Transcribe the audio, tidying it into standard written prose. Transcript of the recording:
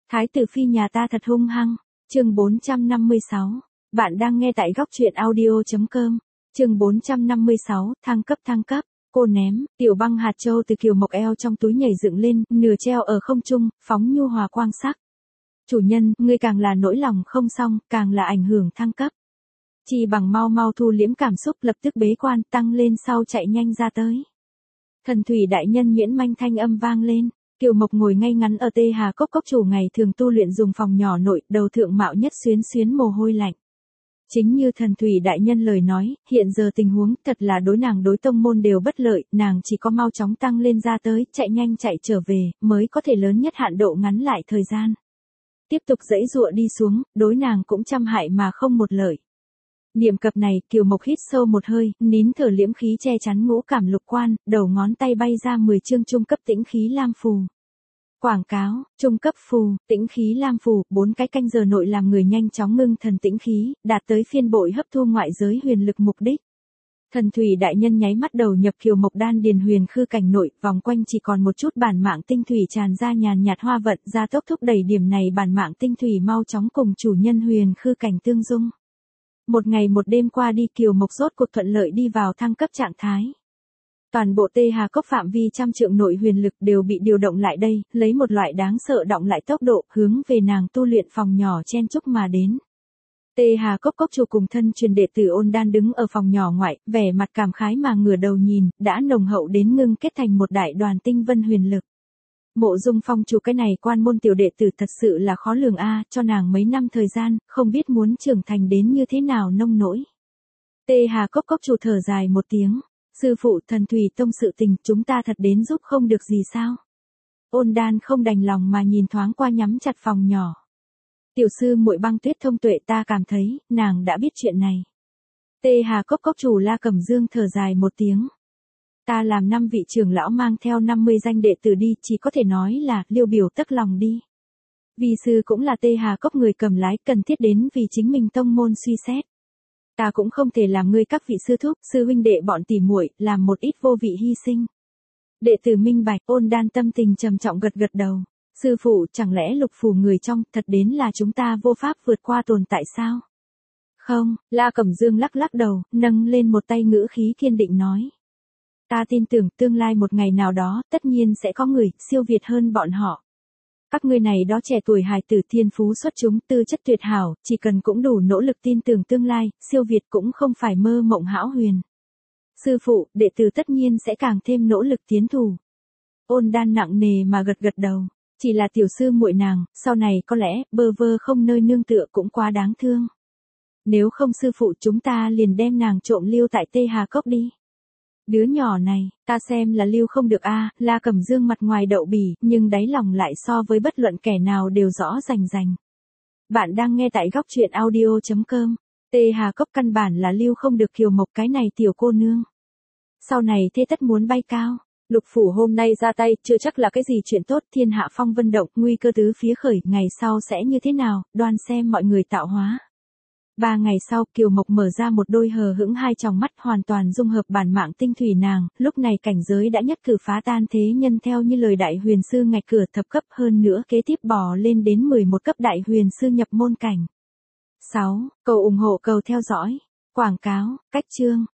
Thái tử phi nhà ta thật hung hăng. Chương 456. Bạn đang nghe tại góc truyện audio.com. Chương 456, thăng cấp. Cô ném tiểu băng hạt châu từ Kiều Mộc eo trong túi nhảy dựng lên, nửa treo ở không trung, phóng nhu hòa quang sắc. Chủ nhân, ngươi càng là nỗi lòng không xong, càng là ảnh hưởng thăng cấp. Chi bằng mau thu liễm cảm xúc, lập tức bế quan, tăng lên sau chạy nhanh ra tới. Thần thủy đại nhân nhuyễn manh thanh âm vang lên. Kiều Mộc ngồi ngay ngắn ở Tê Hà Cốc chủ ngày thường tu luyện dùng phòng nhỏ nội, đầu thượng mạo nhất xuyến mồ hôi lạnh. Chính như thần thủy đại nhân lời nói, hiện giờ tình huống thật là đối nàng đối tông môn đều bất lợi, nàng chỉ có mau chóng tăng lên ra tới, chạy nhanh chạy trở về, mới có thể lớn nhất hạn độ ngắn lại thời gian. Tiếp tục giãy giụa đi xuống, đối nàng cũng trăm hại mà không một lợi. Niệm cập này, Kiều Mộc hít sâu một hơi, nín thở liễm khí che chắn ngũ cảm lục quan, đầu ngón tay bay ra 10 chương trung cấp tĩnh khí lam phù. Quảng cáo, trung cấp phù, tĩnh khí lam phù, 4 cái canh giờ nội làm người nhanh chóng ngưng thần tĩnh khí, đạt tới phiên bội hấp thu ngoại giới huyền lực mục đích. Thần thủy đại nhân nháy mắt đầu nhập Kiều Mộc đan điền huyền khư cảnh nội, vòng quanh chỉ còn một chút bản mạng tinh thủy tràn ra nhàn nhạt hoa vận, ra tốc thúc đẩy điểm này bản mạng tinh thủy mau chóng cùng chủ nhân huyền khư cảnh tương dung. Một ngày một đêm qua đi, Kiều Mộc rốt cuộc thuận lợi đi vào thăng cấp trạng thái. Toàn bộ Tê Hà Cốc phạm vi trăm trượng nội huyền lực đều bị điều động lại đây, lấy một loại đáng sợ động lại tốc độ, hướng về nàng tu luyện phòng nhỏ chen chúc mà đến. Tê Hà Cốc chủ cùng thân truyền đệ tử Ôn Đan đứng ở phòng nhỏ ngoại, vẻ mặt cảm khái mà ngửa đầu nhìn, đã nồng hậu đến ngưng kết thành một đại đoàn tinh vân huyền lực. Mộ Dung Phong chủ cái này quan môn tiểu đệ tử thật sự là khó lường a, cho nàng mấy năm thời gian, không biết muốn trưởng thành đến như thế nào nông nỗi. Tê Hà Cốc chủ thở dài một tiếng, sư phụ thần thủy tông sự tình, chúng ta thật đến giúp không được gì sao? Ôn Đan không đành lòng mà nhìn thoáng qua nhắm chặt phòng nhỏ. Tiểu sư muội Băng Tuyết thông tuệ, ta cảm thấy, nàng đã biết chuyện này. Tê Hà Cốc chủ La Cẩm Dương thở dài một tiếng. Ta làm 5 vị trưởng lão mang theo 50 danh đệ tử đi, chỉ có thể nói là, liêu biểu tất lòng đi. Vi sư cũng là Tê Hà Cốc người cầm lái, cần thiết đến vì chính mình tông môn suy xét. Ta cũng không thể làm ngươi các vị sư thúc, sư huynh đệ bọn tỉ muội, làm một ít vô vị hy sinh. Đệ tử minh bạch. Ôn Đan tâm tình trầm trọng gật đầu. Sư phụ, chẳng lẽ lục phủ người trong, thật đến là chúng ta vô pháp vượt qua tồn tại sao? Không, La Cẩm Dương lắc đầu, nâng lên một tay ngữ khí kiên định nói. Ta tin tưởng tương lai một ngày nào đó, tất nhiên sẽ có người, siêu việt hơn bọn họ. Các ngươi này đó trẻ tuổi hài tử thiên phú xuất chúng, tư chất tuyệt hảo, chỉ cần cũng đủ nỗ lực tin tưởng tương lai, siêu việt cũng không phải mơ mộng hão huyền. Sư phụ, đệ tử tất nhiên sẽ càng thêm nỗ lực tiến thủ. Ôn Đan nặng nề mà gật đầu, chỉ là tiểu sư muội nàng, sau này có lẽ, bơ vơ không nơi nương tựa cũng quá đáng thương. Nếu không sư phụ chúng ta liền đem nàng trộm lưu tại Tê Hà Cốc đi. Đứa nhỏ này, ta xem là lưu không được a. La Cẩm Dương mặt ngoài đậu bỉ, nhưng đáy lòng lại so với bất luận kẻ nào đều rõ rành. Bạn đang nghe tại góc truyện audio.com. Tê Hà Cốc căn bản là lưu không được Kiều Mộc cái này tiểu cô nương. Sau này thế tất muốn bay cao. Lục phủ hôm nay ra tay, chưa chắc là cái gì chuyện tốt, thiên hạ phong vân động, nguy cơ tứ phía khởi, ngày sau sẽ như thế nào, đoan xem mọi người tạo hóa. 3 ngày sau, Kiều Mộc mở ra một đôi hờ hững hai tròng mắt, hoàn toàn dung hợp bản mạng tinh thủy nàng, lúc này cảnh giới đã nhất cử phá tan thế nhân theo như lời đại huyền sư ngạch cửa thập cấp, hơn nữa kế tiếp bò lên đến 11 cấp đại huyền sư nhập môn cảnh. 6. Cầu ủng hộ, cầu theo dõi. Quảng cáo, cách chương.